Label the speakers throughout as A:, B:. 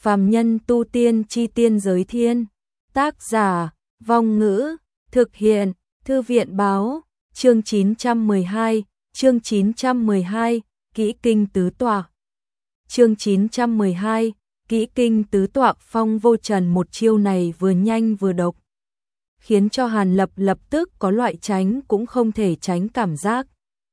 A: Phàm nhân tu tiên chi tiên giới thiên. Tác giả, Vong Ngữ, thực hiện, Thư viện báo, chương 912, Kỹ kinh tứ tọa. Chương 912, Kỹ kinh tứ tọa. Phong Vô Trần một chiêu này vừa nhanh vừa độc, khiến cho Hàn Lập lập tức có loại tránh cũng không thể tránh cảm giác.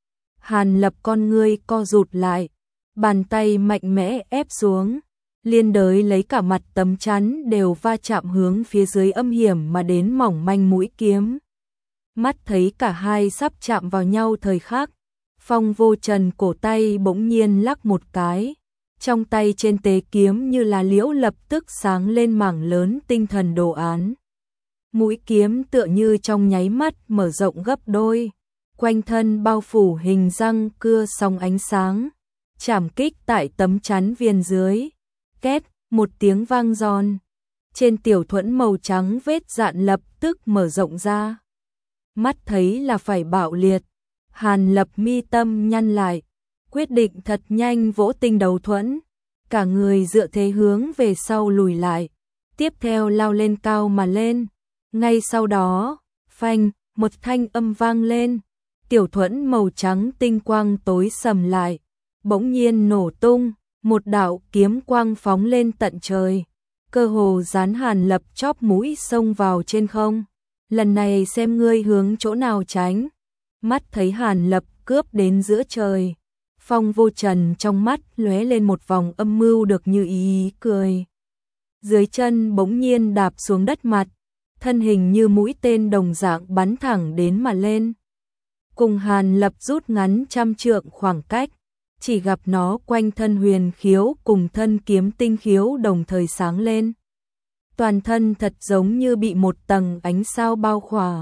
A: Hàn Lập con ngươi co rụt lại, bàn tay mạnh mẽ ép xuống, liên đới lấy cả mặt tấm chắn đều va chạm hướng phía dưới âm hiểm mà đến mỏng manh mũi kiếm. Mắt thấy cả hai sắp chạm vào nhau thời khắc, Phong Vô Trần cổ tay bỗng nhiên lắc một cái, trong tay trên tế kiếm như là liễu lập tức sáng lên mảng lớn tinh thần đồ án. Mũi kiếm tựa như trong nháy mắt mở rộng gấp đôi, quanh thân bao phủ hình răng cưa song ánh sáng, chạm kích tại tấm chắn viền dưới. Két, một tiếng vang giòn, trên tiểu thuẫn màu trắng vết dạn lập tức mở rộng ra. Mắt thấy là phải bạo liệt, Hàn Lập mi tâm nhăn lại, quyết định thật nhanh vỗ tinh đầu thuẫn, cả người dựa thế hướng về sau lùi lại, tiếp theo lao lên cao mà lên. Ngay sau đó, phanh, một thanh âm vang lên, tiểu thuẫn màu trắng tinh quang tối sầm lại, bỗng nhiên nổ tung, một đạo kiếm quang phóng lên tận trời, cơ hồ dán Hàn Lập chóp mũi xông vào trên không. Lần này xem ngươi hướng chỗ nào tránh. Mắt thấy Hàn Lập cướp đến giữa trời, Phong Vô Trần trong mắt lóe lên một vòng âm mưu được như ý cười. Dưới chân bỗng nhiên đạp xuống đất mặt, thân hình như mũi tên đồng dạng bắn thẳng đến mà lên. Cùng Hàn Lập rút ngắn trăm trượng khoảng cách, chỉ gặp nó quanh thân huyền khiếu cùng thân kiếm tinh khiếu đồng thời sáng lên. Toàn thân thật giống như bị một tầng ánh sao bao khỏa.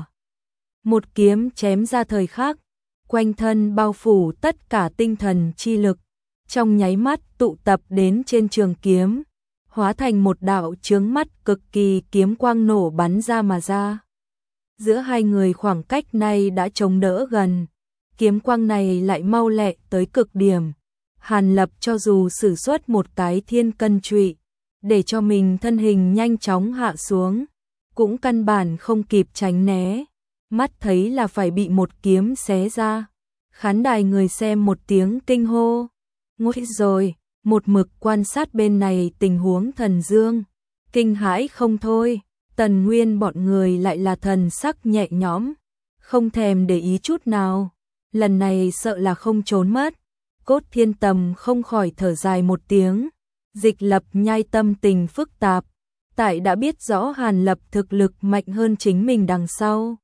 A: Một kiếm chém ra thời khắc, quanh thân bao phủ tất cả tinh thần chi lực, trong nháy mắt tụ tập đến trên trường kiếm, hóa thành một đạo chướng mắt cực kỳ kiếm quang nổ bắn ra mà ra. Giữa hai người khoảng cách này đã chống đỡ gần, kiếm quang này lại mau lẹ tới cực điểm. Hàn Lập cho dù sử xuất một cái thiên cân trụy, để cho mình thân hình nhanh chóng hạ xuống, cũng căn bản không kịp tránh né, mắt thấy là phải bị một kiếm xé ra. Khán đài người xem một tiếng kinh hô, nguy rồi, một mực quan sát bên này tình huống Thần Dương, kinh hãi không thôi. Tần Nguyên bọn người lại là thần sắc nhẹ nhõm, không thèm để ý chút nào, lần này sợ là không trốn mất. Cốt Thiên Tầm không khỏi thở dài một tiếng, Dịch Lập nhai tâm tình phức tạp, tại đã biết rõ Hàn Lập thực lực mạnh hơn chính mình đằng sau.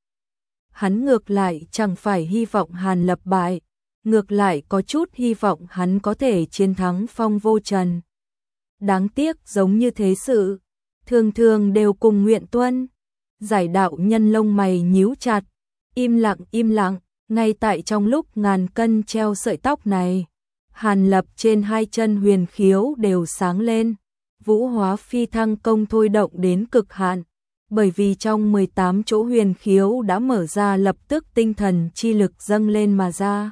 A: Hắn ngược lại chẳng phải hy vọng Hàn Lập bại, ngược lại có chút hy vọng hắn có thể chiến thắng Phong Vô Trần. Đáng tiếc giống như thế sự, thường thường đều cùng nguyện tuân. Giải đạo nhân lông mày nhíu chặt, im lặng, ngay tại trong lúc ngàn cân treo sợi tóc này. Hàn Lập trên hai chân huyền khiếu đều sáng lên, vũ hóa phi thăng công thôi động đến cực hạn, bởi vì trong 18 chỗ huyền khiếu đã mở ra lập tức tinh thần chi lực dâng lên mà ra.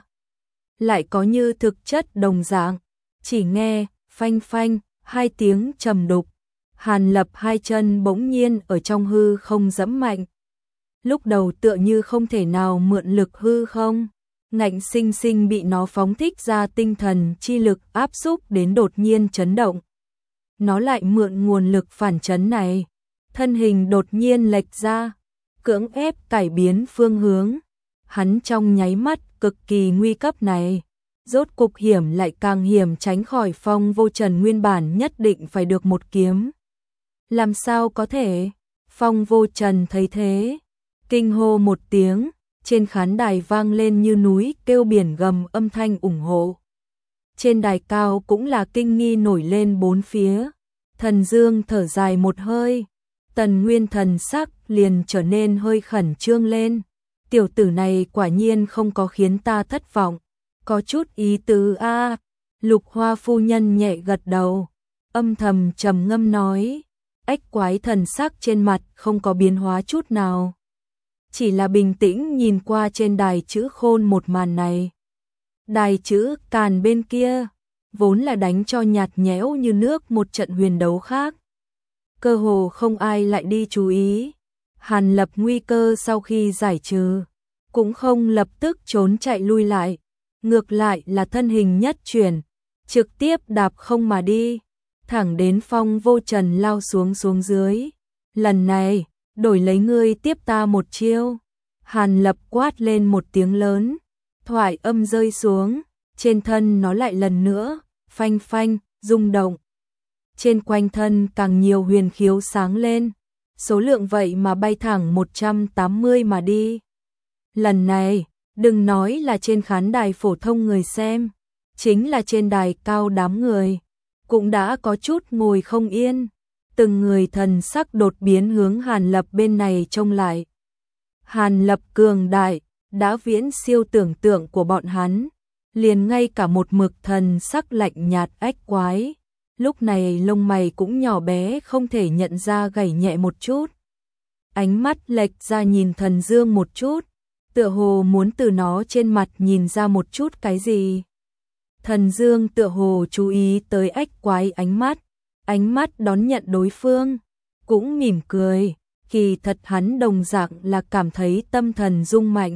A: Lại có như thực chất đồng dạng, chỉ nghe, phanh phanh, hai tiếng trầm đục, Hàn Lập hai chân bỗng nhiên ở trong hư không giẫm mạnh. Lúc đầu tựa như không thể nào mượn lực hư không, ngạnh sinh sinh bị nó phóng thích ra tinh thần chi lực áp xúc đến đột nhiên chấn động. Nó lại mượn nguồn lực phản chấn này, thân hình đột nhiên lệch ra, cưỡng ép cải biến phương hướng. Hắn trong nháy mắt cực kỳ nguy cấp này, rốt cục hiểm lại càng hiểm tránh khỏi Phong Vô Trần nguyên bản nhất định phải được một kiếm. Làm sao có thể? Phong Vô Trần thấy thế, kinh hô một tiếng, trên khán đài vang lên như núi kêu biển gầm âm thanh ủng hộ. Trên đài cao cũng là kinh nghi nổi lên bốn phía. Thần Dương thở dài một hơi, Tần Nguyên thần sắc liền trở nên hơi khẩn trương lên. Tiểu tử này quả nhiên không có khiến ta thất vọng, có chút ý tứ a. Lục Hoa phu nhân nhẹ gật đầu, âm thầm trầm ngâm nói, ách quái thần sắc trên mặt không có biến hóa chút nào, chỉ là bình tĩnh nhìn qua trên đài chữ khôn một màn này. Đài chữ càn bên kia, vốn là đánh cho nhạt nhẽo như nước một trận huyền đấu khác. Cơ hồ không ai lại đi chú ý. Hàn Lập nguy cơ sau khi giải trừ, cũng không lập tức trốn chạy lui lại, ngược lại là thân hình nhất chuyển, trực tiếp đạp không mà đi, thẳng đến Phong Vô Trần lao xuống dưới. Lần này, đổi lấy ngươi tiếp ta một chiêu. Hàn Lập quát lên một tiếng lớn, thoại âm rơi xuống, trên thân nó lại lần nữa, phanh phanh, rung động. Trên quanh thân càng nhiều huyền khiếu sáng lên, số lượng vậy mà bay thẳng 180 mà đi. Lần này, đừng nói là trên khán đài phổ thông người xem, chính là trên đài cao đám người, cũng đã có chút ngồi không yên, từng người thần sắc đột biến hướng Hàn Lập bên này trông lại. Hàn Lập cường đại, đã viễn siêu tưởng tượng của bọn hắn, liền ngay cả một mực thần sắc lạnh nhạt ách quái, lúc này lông mày cũng nhỏ bé không thể nhận ra gảy nhẹ một chút. Ánh mắt lệch ra nhìn Thần Dương một chút, tựa hồ muốn từ nó trên mặt nhìn ra một chút cái gì. Thần Dương tựa hồ chú ý tới ách quái ánh mắt đón nhận đối phương, cũng mỉm cười, kỳ thật hắn đồng dạng là cảm thấy tâm thần rung mạnh.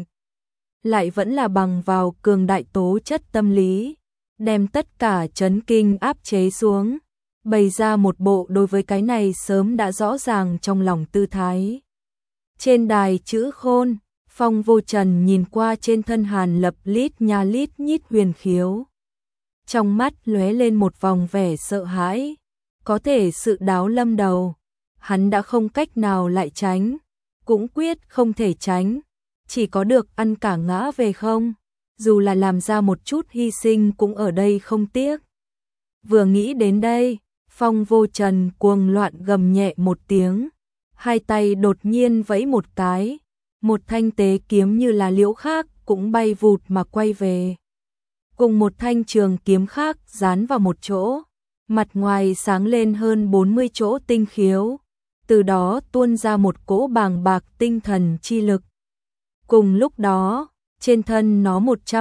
A: Lại vẫn là bằng vào cường đại tố chất tâm lý, đem tất cả chấn kinh áp chế xuống, bày ra một bộ đối với cái này sớm đã rõ ràng trong lòng tư thái. Trên đài chữ khôn, Phong Vô Trần nhìn qua trên thân Hàn Lập lít nha lít nhít huyền khiếu. Trong mắt lóe lên một vòng vẻ sợ hãi, có thể sự đáo lâm đầu, hắn đã không cách nào lại tránh, cũng quyết không thể tránh, chỉ có được ăn cả ngã về không, dù là làm ra một chút hy sinh cũng ở đây không tiếc. Vừa nghĩ đến đây, Phong Vô Trần cuồng loạn gầm nhẹ một tiếng, hai tay đột nhiên vẫy một cái, một thanh tế kiếm như là liễu khác cũng bay vụt mà quay về. Cùng một thanh trường kiếm khác dán vào một chỗ, mặt ngoài sáng lên hơn 40 chỗ tinh khiếu, từ đó tuôn ra một cỗ bàng bạc tinh thần chi lực. Cùng lúc đó, trên thân nó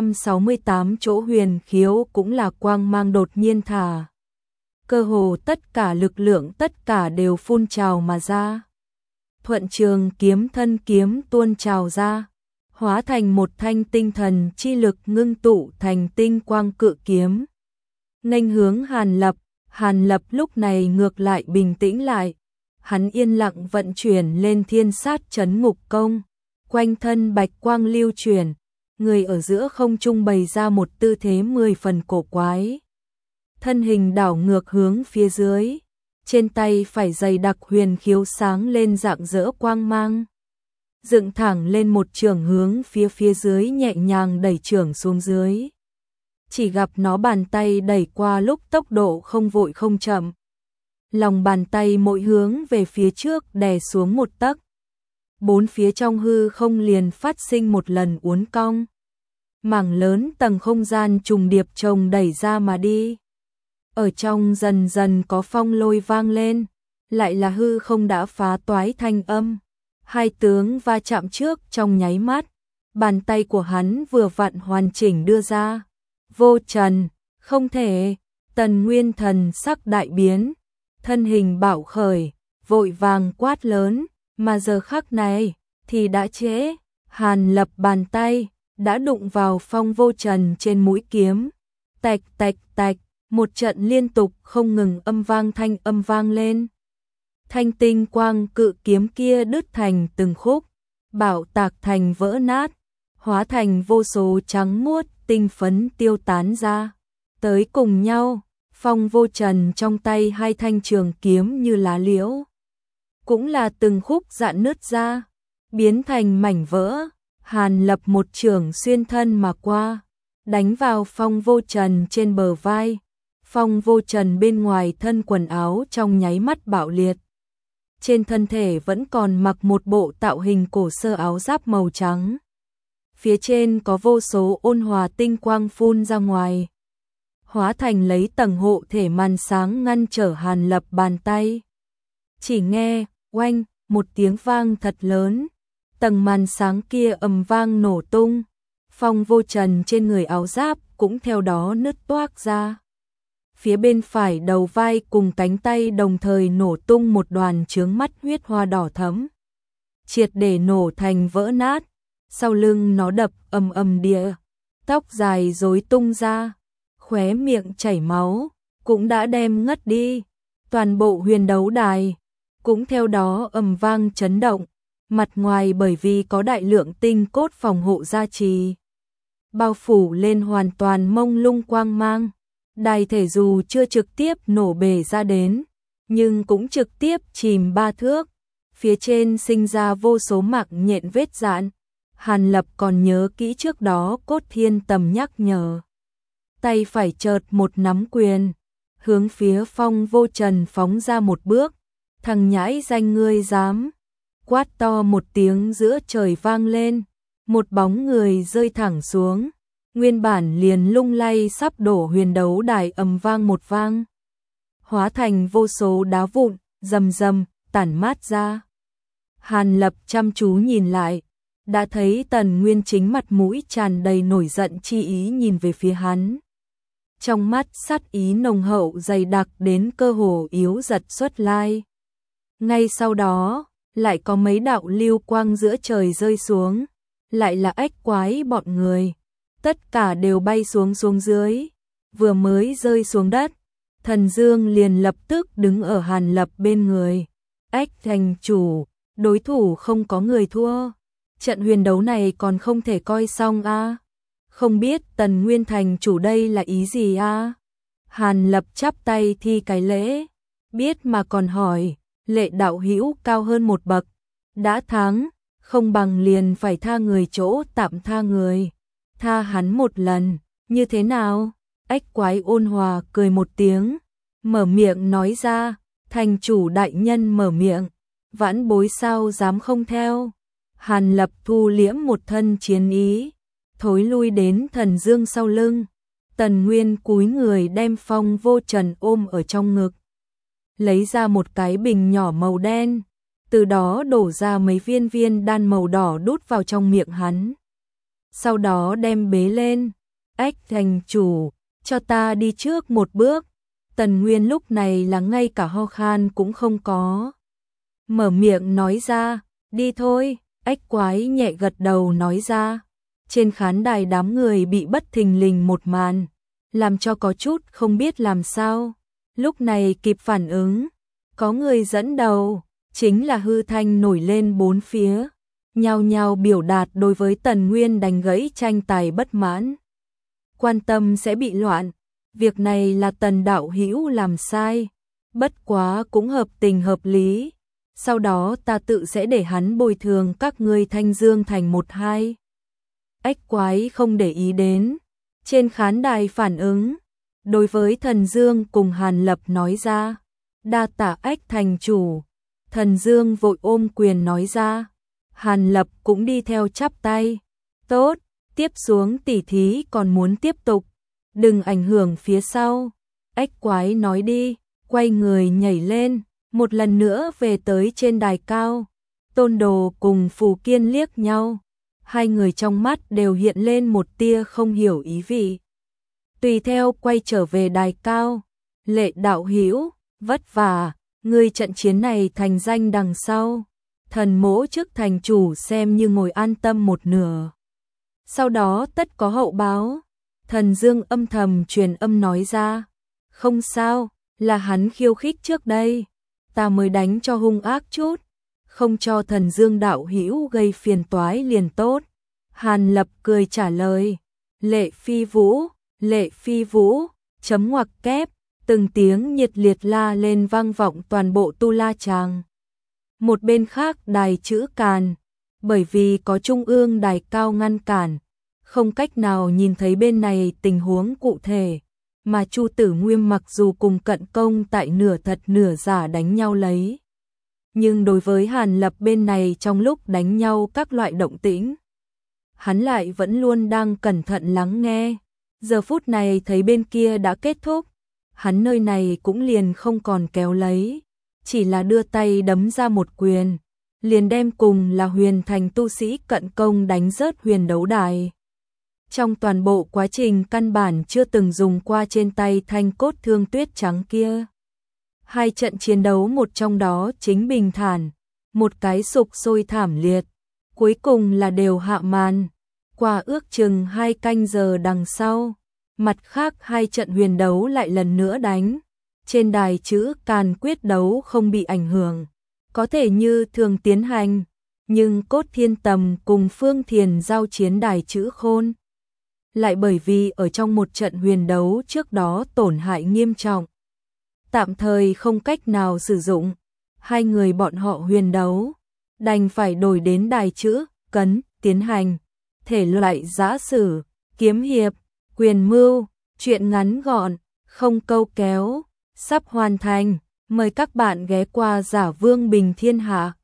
A: 168 chỗ huyền khiếu cũng là quang mang đột nhiên thả. Cơ hồ tất cả lực lượng tất cả đều phun trào mà ra. Thuận trường kiếm thân kiếm tuôn trào ra, hóa thành một thanh tinh thần chi lực ngưng tụ thành tinh quang cự kiếm. Nghênh hướng Hàn Lập lúc này ngược lại bình tĩnh lại, hắn yên lặng vận chuyển lên thiên sát chấn ngục công, quanh thân bạch quang lưu chuyển, người ở giữa không trung bày ra một tư thế 10 phần cổ quái. Thân hình đảo ngược hướng phía dưới, trên tay phải dày đặc huyền khiếu sáng lên rạng rỡ quang mang. Dựng thẳng lên một chưởng hướng phía dưới nhẹ nhàng đẩy chưởng xuống dưới. Chỉ gặp nó bàn tay đẩy qua lúc tốc độ không vội không chậm. Lòng bàn tay mỗi hướng về phía trước đè xuống một tấc. Bốn phía trong hư không liền phát sinh một lần uốn cong. Mảng lớn tầng không gian trùng điệp chồng đẩy ra mà đi. Ở trong dần dần có phong lôi vang lên, lại là hư không đã phá toái thanh âm. Hai tướng va chạm trước trong nháy mắt, bàn tay của hắn vừa vặn hoàn chỉnh đưa ra. Vô Trần, không thể, Tần Nguyên Thần sắc đại biến, thân hình bạo khởi, vội vàng quát lớn, mà giờ khắc này thì đã trễ. Hàn Lập bàn tay đã đụng vào Phong Vô Trần trên mũi kiếm, tạch tạch tạch, một trận liên tục không ngừng thanh âm vang lên. Thanh tinh quang cự kiếm kia đứt thành từng khúc, bạo tạc thành vỡ nát, hóa thành vô số trắng muốt tinh phấn tiêu tán ra. Tới cùng nhau, Phong Vô Trần trong tay hai thanh trường kiếm như lá liễu, cũng là từng khúc rạn nứt ra, biến thành mảnh vỡ. Hàn Lập một chưởng xuyên thân mà qua, đánh vào Phong Vô Trần trên bờ vai. Phong Vô Trần bên ngoài thân quần áo trong nháy mắt bạo liệt. Trên thân thể vẫn còn mặc một bộ tạo hình cổ sơ áo giáp màu trắng. Phía trên có vô số ôn hòa tinh quang phun ra ngoài, hóa thành lấy tầng hộ thể màn sáng ngăn trở Hàn Lập bàn tay. Chỉ nghe, oanh, một tiếng vang thật lớn, tầng màn sáng kia ầm vang nổ tung, Phong Vô Trần trên người áo giáp cũng theo đó nứt toác ra. phía bên phải đầu vai cùng cánh tay đồng thời nổ tung một đoàn chướng mắt huyết hoa đỏ thẫm, triệt để nổ thành vỡ nát, sau lưng nó đập ầm ầm địa, tóc dài rối tung ra, khóe miệng chảy máu, cũng đã đem ngất đi. Toàn bộ huyền đấu đài cũng theo đó ầm vang chấn động, mặt ngoài bởi vì có đại lượng tinh cốt phòng hộ gia trì, bao phủ lên hoàn toàn mông lung quang mang. Đài thể dù chưa trực tiếp nổ bể ra đến, nhưng cũng trực tiếp chìm 3 thước, phía trên sinh ra vô số mạc nhện vết dạn. Hàn Lập còn nhớ kỹ trước đó Cốt Thiên Tầm nhắc nhở. Tay phải chợt một nắm quyền, hướng phía Phong Vô Trần phóng ra một bước. Thằng nhãi danh ngươi dám, quát to một tiếng giữa trời vang lên, một bóng người rơi thẳng xuống. Nguyên bản liền lung lay sắp đổ huyền đấu đài ầm vang một vang, hóa thành vô số đá vụn, rầm rầm, tản mát ra. Hàn Lập chăm chú nhìn lại, đã thấy Tần Nguyên chính mặt mũi tràn đầy nổi giận chi ý nhìn về phía hắn. Trong mắt sát ý nồng hậu dày đặc đến cơ hồ yếu giật xuất lai. Ngay sau đó, lại có mấy đạo lưu quang giữa trời rơi xuống, lại là ách quái bọn người. Tất cả đều bay xuống dưới, vừa mới rơi xuống đất, Thần Dương liền lập tức đứng ở Hàn Lập bên người. Ách thành chủ, đối thủ không có người thua, trận huyền đấu này còn không thể coi xong a. Không biết Tần Nguyên thành chủ đây là ý gì a? Hàn Lập chắp tay thi cái lễ, biết mà còn hỏi, Lệ đạo hữu cao hơn một bậc, đã thắng, không bằng liền phải tha người chỗ tạm tha người. Tha hắn một lần, như thế nào? Ách quái ôn hòa cười một tiếng, mở miệng nói ra, thành chủ đại nhân mở miệng, vãn bối sao dám không theo. Hàn Lập thu liễm một thân chiến ý, thối lui đến Thần Dương sau lưng. Tần Nguyên cúi người đem Phong Vô Trần ôm ở trong ngực, lấy ra một cái bình nhỏ màu đen, từ đó đổ ra mấy viên đan màu đỏ đút vào trong miệng hắn. Sau đó đem bế lên. Ách thành chủ, cho ta đi trước một bước. Tần Nguyên lúc này là ngay cả ho khan cũng không có, mở miệng nói ra, đi thôi. Ách quái nhẹ gật đầu nói ra. Trên khán đài đám người bị bất thình lình một màn, làm cho có chút không biết làm sao. Lúc này kịp phản ứng, có người dẫn đầu, chính là hư thanh nổi lên bốn phía, nhao nhao biểu đạt đối với Tần Nguyên đánh gãy tranh tài bất mãn. Quan tâm sẽ bị loạn, việc này là Tần đạo hữu làm sai, bất quá cũng hợp tình hợp lý. Sau đó ta tự sẽ để hắn bồi thường các ngươi Thanh Dương thành 1-2. Ách quái không để ý đến. Trên khán đài phản ứng, đối với Thần Dương cùng Hàn Lập nói ra, đa tạ Ách thành chủ. Thần Dương vội ôm quyền nói ra. Hàn Lập cũng đi theo chắp tay. Tốt, tiếp xuống tỉ thí còn muốn tiếp tục, đừng ảnh hưởng phía sau. Ách quái nói đi, quay người nhảy lên, một lần nữa về tới trên đài cao. Tôn Đồ cùng Phù Kiên liếc nhau, hai người trong mắt đều hiện lên một tia không hiểu ý vị. Tùy theo quay trở về đài cao. Lệ đạo hữu, vất vả, ngươi trận chiến này thành danh đằng sau, thần mỗ trước thành chủ xem như ngồi an tâm một nửa. Sau đó tất có hậu báo. Thần Dương âm thầm truyền âm nói ra, không sao, là hắn khiêu khích trước đây, ta mới đánh cho hung ác chút, không cho Thần Dương đạo hữu gây phiền toái liền tốt. Hàn Lập cười trả lời, Lệ Phi Vũ, chấm ngoặc kép, từng tiếng nhiệt liệt la lên vang vọng toàn bộ Tu La Tràng. Một bên khác đài chữ Càn, bởi vì có trung ương đài cao ngăn cản, không cách nào nhìn thấy bên này tình huống cụ thể, mà Chu Tử Nguyên mặc dù cùng Cận Công tại nửa thật nửa giả đánh nhau lấy, nhưng đối với Hàn Lập bên này trong lúc đánh nhau các loại động tĩnh, hắn lại vẫn luôn đang cẩn thận lắng nghe. Giờ phút này thấy bên kia đã kết thúc, hắn nơi này cũng liền không còn kéo lấy, chỉ là đưa tay đấm ra một quyền, liền đem cùng là huyền thành tu sĩ Cận Công đánh rớt huyền đấu đài. Trong toàn bộ quá trình căn bản chưa từng dùng qua trên tay thanh cốt thương tuyết trắng kia. Hai trận chiến đấu một trong đó chính bình thản, một cái sục sôi thảm liệt, cuối cùng là đều hạ màn. Qua ước chừng 2 canh giờ đằng sau, mặt khác hai trận huyền đấu lại lần nữa đánh. Trên đài chữ Càn quyết đấu không bị ảnh hưởng, có thể như thường tiến hành, nhưng Cốt Thiên Tầm cùng Phương Thiền giao chiến đài chữ Khôn lại bởi vì ở trong một trận huyền đấu trước đó tổn hại nghiêm trọng, tạm thời không cách nào sử dụng. Hai người bọn họ huyền đấu đành phải đổi đến đài chữ Cấn tiến hành. Thể loại giã sử, kiếm hiệp, quyền mưu, truyện ngắn gọn, không câu kéo, sắp hoàn thành. Mời các bạn ghé qua Giả Vương Bình Thiên Hạ.